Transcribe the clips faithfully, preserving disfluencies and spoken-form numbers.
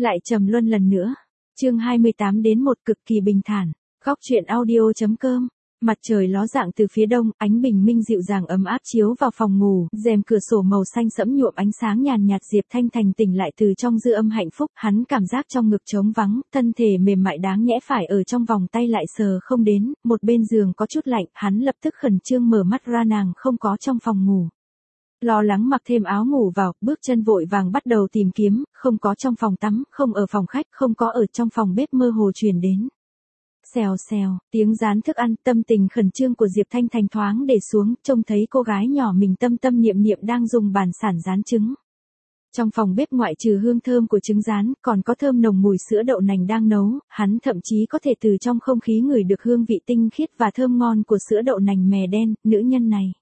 Lại trầm luân lần nữa. Chương hai mươi tám đến một cực kỳ bình thản. Góc truyện audio.com. Mặt trời ló dạng từ phía đông, ánh bình minh dịu dàng ấm áp chiếu vào phòng ngủ, rèm cửa sổ màu xanh sẫm nhuộm ánh sáng nhàn nhạt. Diệp Thanh Thành tỉnh lại từ trong dư âm hạnh phúc, hắn cảm giác trong ngực trống vắng, thân thể mềm mại đáng nhẽ phải ở trong vòng tay lại sờ không đến, một bên giường có chút lạnh, hắn lập tức khẩn trương mở mắt ra, nàng không có trong phòng ngủ. Lo lắng mặc thêm áo ngủ vào, bước chân vội vàng bắt đầu tìm kiếm, không có trong phòng tắm, không ở phòng khách, không có ở trong phòng bếp, mơ hồ truyền đến. Xèo xèo, tiếng rán thức ăn, tâm tình khẩn trương của Diệp Thanh Thành thoáng để xuống, trông thấy cô gái nhỏ mình tâm tâm niệm niệm đang dùng bàn sản rán trứng. Trong phòng bếp ngoại trừ hương thơm của trứng rán, còn có thơm nồng mùi sữa đậu nành đang nấu, hắn thậm chí có thể từ trong không khí ngửi được hương vị tinh khiết và thơm ngon của sữa đậu nành mè đen. Nữ nhân này.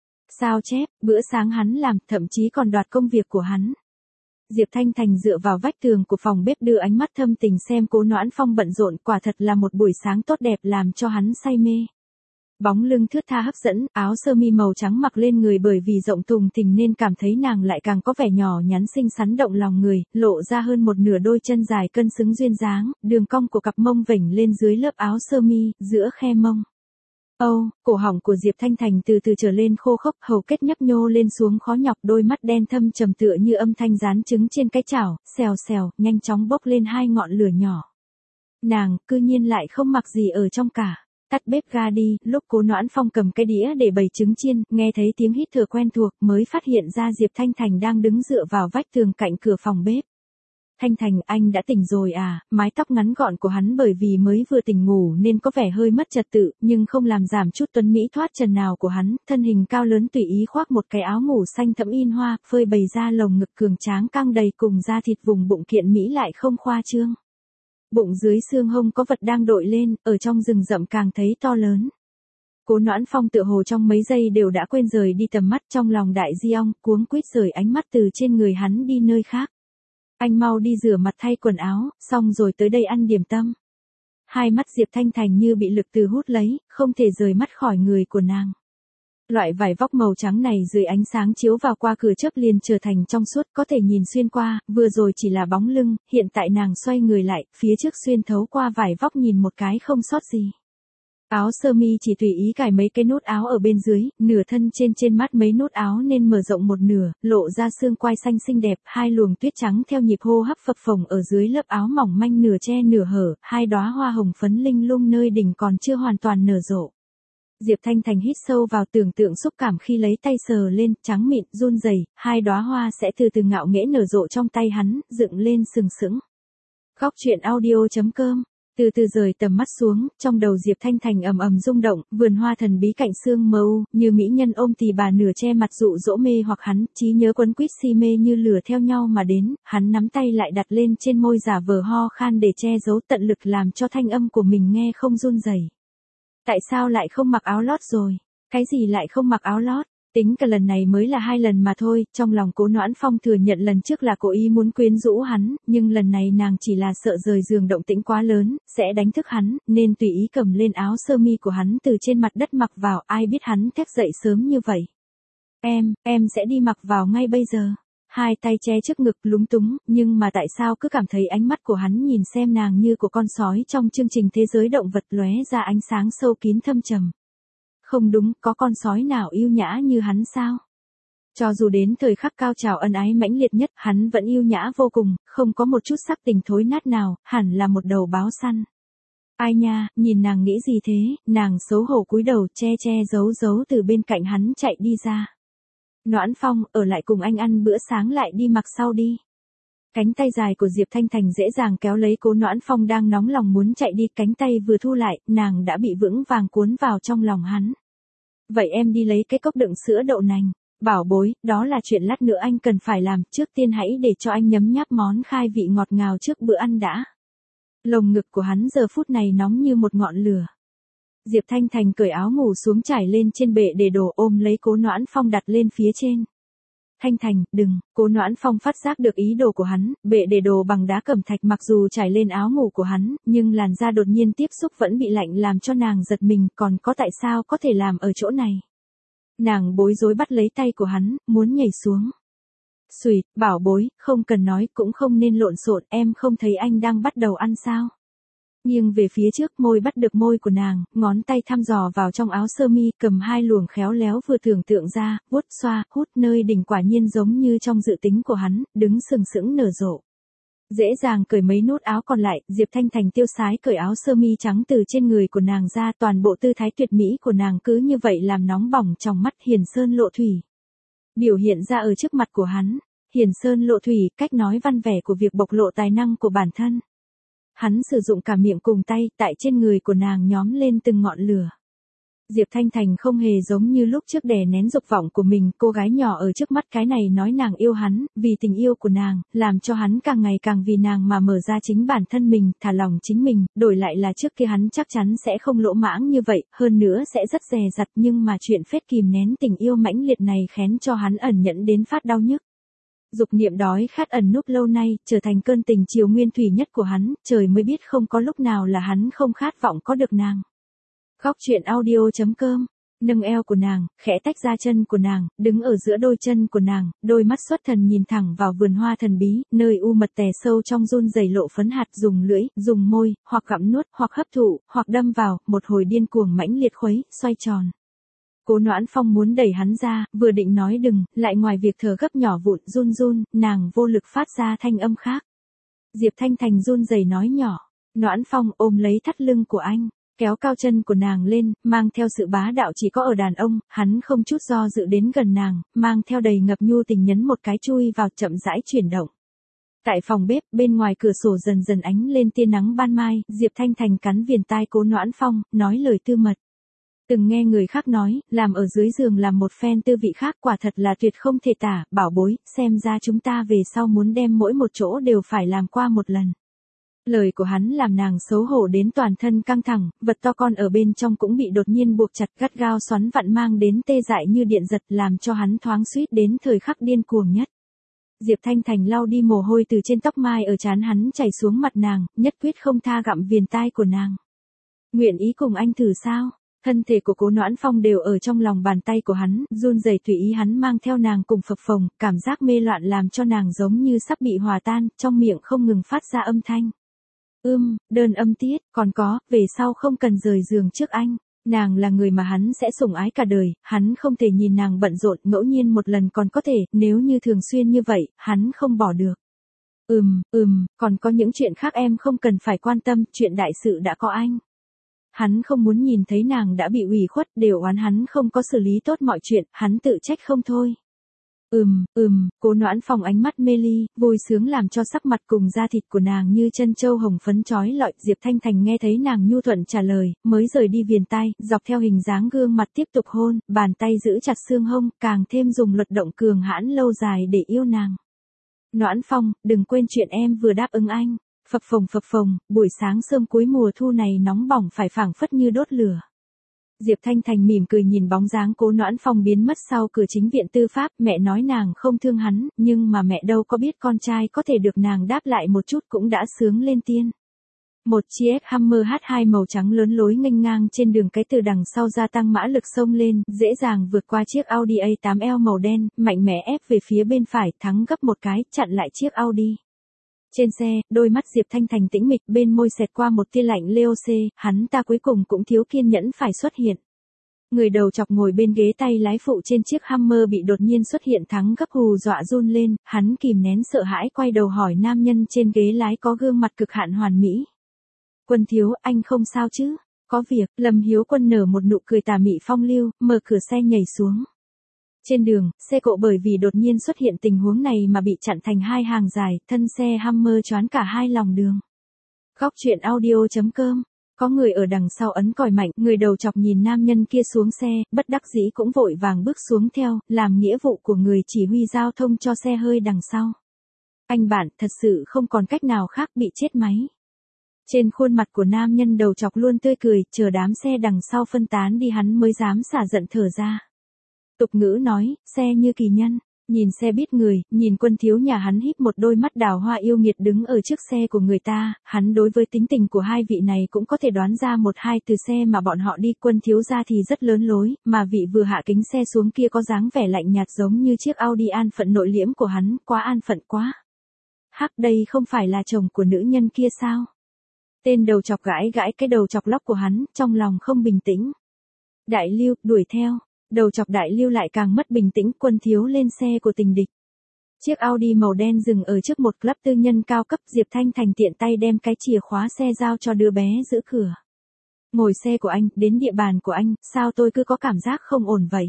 Sao chép, bữa sáng hắn làm, thậm chí còn đoạt công việc của hắn. Diệp Thanh Thành dựa vào vách tường của phòng bếp đưa ánh mắt thâm tình xem Cố Noãn Phong bận rộn, quả thật là một buổi sáng tốt đẹp làm cho hắn say mê. Bóng lưng thướt tha hấp dẫn, áo sơ mi màu trắng mặc lên người bởi vì rộng thùng thình nên cảm thấy nàng lại càng có vẻ nhỏ nhắn xinh xắn động lòng người, lộ ra hơn một nửa đôi chân dài cân xứng duyên dáng, đường cong của cặp mông vểnh lên dưới lớp áo sơ mi, giữa khe mông. Âu, oh, cổ họng của Diệp Thanh Thành từ từ trở lên khô khốc, hầu kết nhấp nhô lên xuống khó nhọc, đôi mắt đen thâm trầm tựa như âm thanh rán trứng trên cái chảo, xèo xèo, nhanh chóng bốc lên hai ngọn lửa nhỏ. Nàng, cư nhiên lại không mặc gì ở trong cả. Tắt bếp ga đi, lúc Cố Noãn Phong cầm cái đĩa để bày trứng chiên, nghe thấy tiếng hít thở quen thuộc, mới phát hiện ra Diệp Thanh Thành đang đứng dựa vào vách tường cạnh cửa phòng bếp. Thanh Thành, anh đã tỉnh rồi à? Mái tóc ngắn gọn của hắn bởi vì mới vừa tỉnh ngủ nên có vẻ hơi mất trật tự, nhưng không làm giảm chút tuấn mỹ thoát trần nào của hắn, thân hình cao lớn tùy ý khoác một cái áo ngủ xanh thẫm in hoa, phơi bày ra lồng ngực cường tráng căng đầy cùng da thịt vùng bụng kiện mỹ lại không khoa trương. Bụng dưới xương hông có vật đang đội lên, ở trong rừng rậm càng thấy to lớn. Cố Noãn Phong tựa hồ trong mấy giây đều đã quên rời đi tầm mắt, trong lòng đại di ong, cuống quýt rời ánh mắt từ trên người hắn đi nơi khác. Anh mau đi rửa mặt thay quần áo, xong rồi tới đây ăn điểm tâm. Hai mắt Diệp Thanh Thành như bị lực từ hút lấy, không thể rời mắt khỏi người của nàng. Loại vải vóc màu trắng này dưới ánh sáng chiếu vào qua cửa chớp liền trở thành trong suốt, có thể nhìn xuyên qua, vừa rồi chỉ là bóng lưng, hiện tại nàng xoay người lại, phía trước xuyên thấu qua vải vóc nhìn một cái không sót gì. Áo sơ mi chỉ tùy ý cài mấy cái nút áo ở bên dưới, nửa thân trên trên mắt mấy nút áo nên mở rộng một nửa, lộ ra xương quai xanh xinh đẹp, hai luồng tuyết trắng theo nhịp hô hấp phập phồng ở dưới lớp áo mỏng manh nửa che nửa hở, hai đóa hoa hồng phấn linh lung nơi đỉnh còn chưa hoàn toàn nở rộ. Diệp Thanh Thành hít sâu vào, tưởng tượng xúc cảm khi lấy tay sờ lên, trắng mịn, run rẩy, hai đóa hoa sẽ từ từ ngạo nghễ nở rộ trong tay hắn, dựng lên sừng sững. Góc truyện audio.com. Từ từ rời tầm mắt xuống, trong đầu Diệp Thanh Thành ầm ầm rung động, vườn hoa thần bí cạnh sương mơ u, như mỹ nhân ôm tỳ bà nửa che mặt dụ dỗ mê hoặc hắn, trí nhớ quấn quýt si mê như lửa theo nhau mà đến, hắn nắm tay lại đặt lên trên môi giả vờ ho khan để che giấu, tận lực làm cho thanh âm của mình nghe không run rẩy. Tại sao lại không mặc áo lót rồi? Cái gì lại không mặc áo lót? Tính cả lần này mới là hai lần mà thôi, trong lòng Cố Noãn Phong thừa nhận lần trước là cố ý muốn quyến rũ hắn, nhưng lần này nàng chỉ là sợ rời giường động tĩnh quá lớn, sẽ đánh thức hắn, nên tùy ý cầm lên áo sơ mi của hắn từ trên mặt đất mặc vào, ai biết hắn thét dậy sớm như vậy. Em, em sẽ đi mặc vào ngay bây giờ. Hai tay che trước ngực lúng túng, nhưng mà tại sao cứ cảm thấy ánh mắt của hắn nhìn xem nàng như của con sói trong chương trình thế giới động vật lóe ra ánh sáng sâu kín thâm trầm. Không đúng, có con sói nào yêu nhã như hắn sao? Cho dù đến thời khắc cao trào ân ái mãnh liệt nhất, hắn vẫn yêu nhã vô cùng, không có một chút sắc tình thối nát nào, hẳn là một đầu báo săn. Ai nha, nhìn nàng nghĩ gì thế, nàng xấu hổ cúi đầu che che giấu giấu từ bên cạnh hắn chạy đi ra. Noãn Phong, ở lại cùng anh ăn bữa sáng lại đi mặc sau đi. Cánh tay dài của Diệp Thanh Thành dễ dàng kéo lấy Cố Noãn Phong đang nóng lòng muốn chạy đi, cánh tay vừa thu lại, nàng đã bị vững vàng cuốn vào trong lòng hắn. Vậy em đi lấy cái cốc đựng sữa đậu nành. Bảo bối, đó là chuyện lát nữa anh cần phải làm, trước tiên hãy để cho anh nhấm nháp món khai vị ngọt ngào trước bữa ăn đã. Lồng ngực của hắn giờ phút này nóng như một ngọn lửa. Diệp Thanh Thành cởi áo ngủ xuống trải lên trên bệ để đồ, ôm lấy Cố Noãn Phong đặt lên phía trên. Thanh Thành, đừng, Cố Noãn Phong phát giác được ý đồ của hắn, bệ để đồ bằng đá cẩm thạch mặc dù trải lên áo ngủ của hắn, nhưng làn da đột nhiên tiếp xúc vẫn bị lạnh làm cho nàng giật mình, còn có tại sao có thể làm ở chỗ này. Nàng bối rối bắt lấy tay của hắn, muốn nhảy xuống. Xùi, bảo bối, không cần nói cũng không nên lộn xộn, em không thấy anh đang bắt đầu ăn sao? Nghiêng về phía trước, môi bắt được môi của nàng, ngón tay thăm dò vào trong áo sơ mi, cầm hai luồng khéo léo vừa tưởng tượng ra, vuốt xoa, hút nơi đỉnh, quả nhiên giống như trong dự tính của hắn, đứng sừng sững nở rộ. Dễ dàng cởi mấy nút áo còn lại, Diệp Thanh Thành tiêu sái cởi áo sơ mi trắng từ trên người của nàng ra, toàn bộ tư thái tuyệt mỹ của nàng cứ như vậy làm nóng bỏng trong mắt Hiền Sơn Lộ Thủy. Biểu hiện ra ở trước mặt của hắn, Hiền Sơn Lộ Thủy, cách nói văn vẻ của việc bộc lộ tài năng của bản thân. Hắn sử dụng cả miệng cùng tay, tại trên người của nàng nhóm lên từng ngọn lửa. Diệp Thanh Thành không hề giống như lúc trước đè nén dục vọng của mình, cô gái nhỏ ở trước mắt cái này nói nàng yêu hắn, vì tình yêu của nàng, làm cho hắn càng ngày càng vì nàng mà mở ra chính bản thân mình, thả lòng chính mình, đổi lại là trước kia hắn chắc chắn sẽ không lỗ mãng như vậy, hơn nữa sẽ rất dè dặt, nhưng mà chuyện phết kìm nén tình yêu mãnh liệt này khén cho hắn ẩn nhẫn đến phát đau nhức. Dục niệm đói khát ẩn núp lâu nay, trở thành cơn tình chiều nguyên thủy nhất của hắn, trời mới biết không có lúc nào là hắn không khát vọng có được nàng. Góc truyện audio chấm com, nâng eo của nàng, khẽ tách ra chân của nàng, đứng ở giữa đôi chân của nàng, đôi mắt xuất thần nhìn thẳng vào vườn hoa thần bí, nơi u mật tè sâu trong run rẩy lộ phấn hạt, dùng lưỡi, dùng môi, hoặc gặm nuốt, hoặc hấp thụ, hoặc đâm vào, một hồi điên cuồng mãnh liệt khuấy, xoay tròn. Cố Noãn Phong muốn đẩy hắn ra, vừa định nói đừng, lại ngoài việc thở gấp nhỏ vụn, run run, nàng vô lực phát ra thanh âm khác. Diệp Thanh Thành run rẩy nói nhỏ, Noãn Phong ôm lấy thắt lưng của anh, kéo cao chân của nàng lên, mang theo sự bá đạo chỉ có ở đàn ông, hắn không chút do dự đến gần nàng, mang theo đầy ngập nhu tình nhấn một cái chui vào, chậm rãi chuyển động. Tại phòng bếp, bên ngoài cửa sổ dần dần ánh lên tia nắng ban mai, Diệp Thanh Thành cắn viền tai Cố Noãn Phong, nói lời tư mật. Từng nghe người khác nói, làm ở dưới giường làm một phen tư vị khác, quả thật là tuyệt không thể tả, bảo bối, xem ra chúng ta về sau muốn đem mỗi một chỗ đều phải làm qua một lần. Lời của hắn làm nàng xấu hổ đến toàn thân căng thẳng, vật to con ở bên trong cũng bị đột nhiên buộc chặt, gắt gao xoắn vặn mang đến tê dại như điện giật, làm cho hắn thoáng suýt đến thời khắc điên cuồng nhất. Diệp Thanh Thành lau đi mồ hôi từ trên tóc mai ở trán hắn chảy xuống mặt nàng, nhất quyết không tha gặm viền tai của nàng. Nguyện ý cùng anh thử sao? Thân thể của Cố Noãn Phong đều ở trong lòng bàn tay của hắn, run rẩy tùy ý hắn mang theo nàng cùng phập phồng, cảm giác mê loạn làm cho nàng giống như sắp bị hòa tan, trong miệng không ngừng phát ra âm thanh. Ưm, đơn âm tiết, còn có, về sau không cần rời giường trước anh. Nàng là người mà hắn sẽ sủng ái cả đời, hắn không thể nhìn nàng bận rộn, ngẫu nhiên một lần còn có thể, nếu như thường xuyên như vậy, hắn không bỏ được. Ừm, ừm, còn có những chuyện khác em không cần phải quan tâm, chuyện đại sự đã có anh. Hắn không muốn nhìn thấy nàng đã bị ủy khuất, đều oán hắn không có xử lý tốt mọi chuyện, hắn tự trách không thôi. Ừm, ừm, Cố Noãn Phong ánh mắt mê ly, vui sướng làm cho sắc mặt cùng da thịt của nàng như chân châu hồng phấn chói lọi. Diệp Thanh Thành nghe thấy nàng nhu thuận trả lời, mới rời đi viền tai, dọc theo hình dáng gương mặt tiếp tục hôn, bàn tay giữ chặt xương hông, càng thêm dùng luật động cường hãn lâu dài để yêu nàng. Noãn Phong, đừng quên chuyện em vừa đáp ứng anh. Phập phồng phập phồng, buổi sáng sớm cuối mùa thu này nóng bỏng phải phảng phất như đốt lửa. Diệp Thanh Thành mỉm cười nhìn bóng dáng Cố Noãn Phong biến mất sau cửa chính viện tư pháp, mẹ nói nàng không thương hắn, nhưng mà mẹ đâu có biết con trai có thể được nàng đáp lại một chút cũng đã sướng lên tiên. Một chiếc Hummer hát hai màu trắng lớn lối nghênh ngang trên đường cái, từ đằng sau gia tăng mã lực xông lên, dễ dàng vượt qua chiếc Audi A tám L màu đen, mạnh mẽ ép về phía bên phải, thắng gấp một cái, chặn lại chiếc Audi. Trên xe, đôi mắt Diệp Thanh Thành tĩnh mịch, bên môi xẹt qua một tia lạnh lẽo, hắn ta cuối cùng cũng thiếu kiên nhẫn phải xuất hiện. Người đầu chọc ngồi bên ghế tay lái phụ trên chiếc Hummer bị đột nhiên xuất hiện thắng gấp hù dọa run lên, hắn kìm nén sợ hãi quay đầu hỏi nam nhân trên ghế lái có gương mặt cực hạn hoàn mỹ. Quân thiếu, anh không sao chứ? Có việc, Lâm Hiếu Quân nở một nụ cười tà mị phong lưu, mở cửa xe nhảy xuống. Trên đường, xe cộ bởi vì đột nhiên xuất hiện tình huống này mà bị chặn thành hai hàng dài, thân xe Hummer choán cả hai lòng đường. Góc truyện audio chấm com, có người ở đằng sau ấn còi mạnh, người đầu chọc nhìn nam nhân kia xuống xe, bất đắc dĩ cũng vội vàng bước xuống theo, làm nghĩa vụ của người chỉ huy giao thông cho xe hơi đằng sau. Anh bạn, thật sự không còn cách nào khác, bị chết máy. Trên khuôn mặt của nam nhân đầu chọc luôn tươi cười, chờ đám xe đằng sau phân tán đi hắn mới dám xả giận thở ra. Tục ngữ nói, xe như kỳ nhân, Nhìn xe biết người, nhìn Quân thiếu nhà hắn híp một đôi mắt đào hoa yêu nghiệt đứng ở trước xe của người ta, hắn đối với tính tình của hai vị này cũng có thể đoán ra một hai từ xe mà bọn họ đi. Quân thiếu ra thì rất lớn lối, mà vị vừa hạ kính xe xuống kia có dáng vẻ lạnh nhạt giống như chiếc Audi an phận nội liễm của hắn, quá an phận quá. Hắc, đây không phải là chồng của nữ nhân kia sao? Tên đầu chọc gãi gãi cái đầu chọc lóc của hắn, trong lòng không bình tĩnh. Đại Lưu, đuổi theo. Đầu chọc Đại Lưu lại càng mất bình tĩnh. Quân thiếu lên xe của tình địch. Chiếc Audi màu đen dừng ở trước một club tư nhân cao cấp. Diệp Thanh Thành tiện tay đem cái chìa khóa xe giao cho đứa bé giữ cửa. Ngồi xe của anh, đến địa bàn của anh, sao tôi cứ có cảm giác không ổn vậy?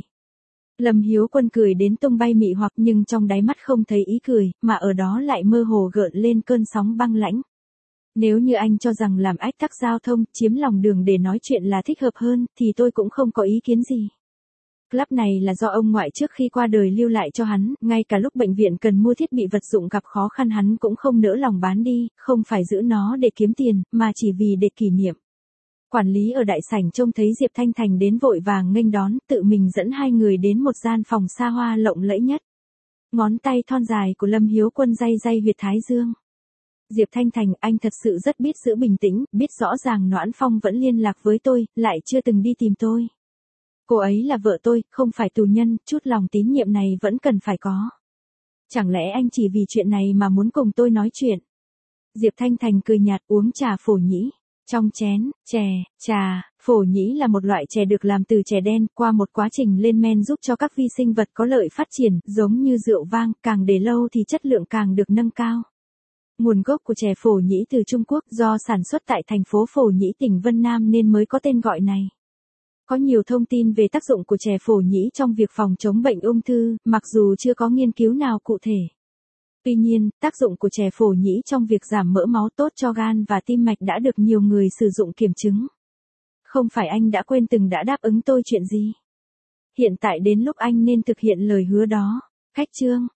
Lâm Hiếu Quân cười đến tung bay mị hoặc, nhưng trong đáy mắt không thấy ý cười, mà ở đó lại mơ hồ gợn lên cơn sóng băng lãnh. Nếu như anh cho rằng làm ách tắc giao thông, chiếm lòng đường để nói chuyện là thích hợp hơn, thì tôi cũng không có ý kiến gì. Club này là do ông ngoại trước khi qua đời lưu lại cho hắn, ngay cả lúc bệnh viện cần mua thiết bị vật dụng gặp khó khăn hắn cũng không nỡ lòng bán đi, không phải giữ nó để kiếm tiền, mà chỉ vì để kỷ niệm. Quản lý ở đại sảnh trông thấy Diệp Thanh Thành đến vội vàng nghênh đón, tự mình dẫn hai người đến một gian phòng xa hoa lộng lẫy nhất. Ngón tay thon dài của Lâm Hiếu Quân day day huyệt thái dương. Diệp Thanh Thành, anh thật sự rất biết giữ bình tĩnh, biết rõ ràng Noãn Phong vẫn liên lạc với tôi, lại chưa từng đi tìm tôi. Cô ấy là vợ tôi, không phải tù nhân, chút lòng tín nhiệm này vẫn cần phải có. Chẳng lẽ anh chỉ vì chuyện này mà muốn cùng tôi nói chuyện? Diệp Thanh Thành cười nhạt uống trà phổ nhĩ. Trong chén, chè, trà, phổ nhĩ là một loại chè được làm từ chè đen, qua một quá trình lên men giúp cho các vi sinh vật có lợi phát triển, giống như rượu vang, càng để lâu thì chất lượng càng được nâng cao. Nguồn gốc của chè phổ nhĩ từ Trung Quốc, do sản xuất tại thành phố Phổ Nhĩ tỉnh Vân Nam nên mới có tên gọi này. Có nhiều thông tin về tác dụng của chè phổ nhĩ trong việc phòng chống bệnh ung thư, mặc dù chưa có nghiên cứu nào cụ thể. Tuy nhiên, tác dụng của chè phổ nhĩ trong việc giảm mỡ máu tốt cho gan và tim mạch đã được nhiều người sử dụng kiểm chứng. Không phải anh đã quên từng đã đáp ứng tôi chuyện gì? Hiện tại đến lúc anh nên thực hiện lời hứa đó. Khách trương.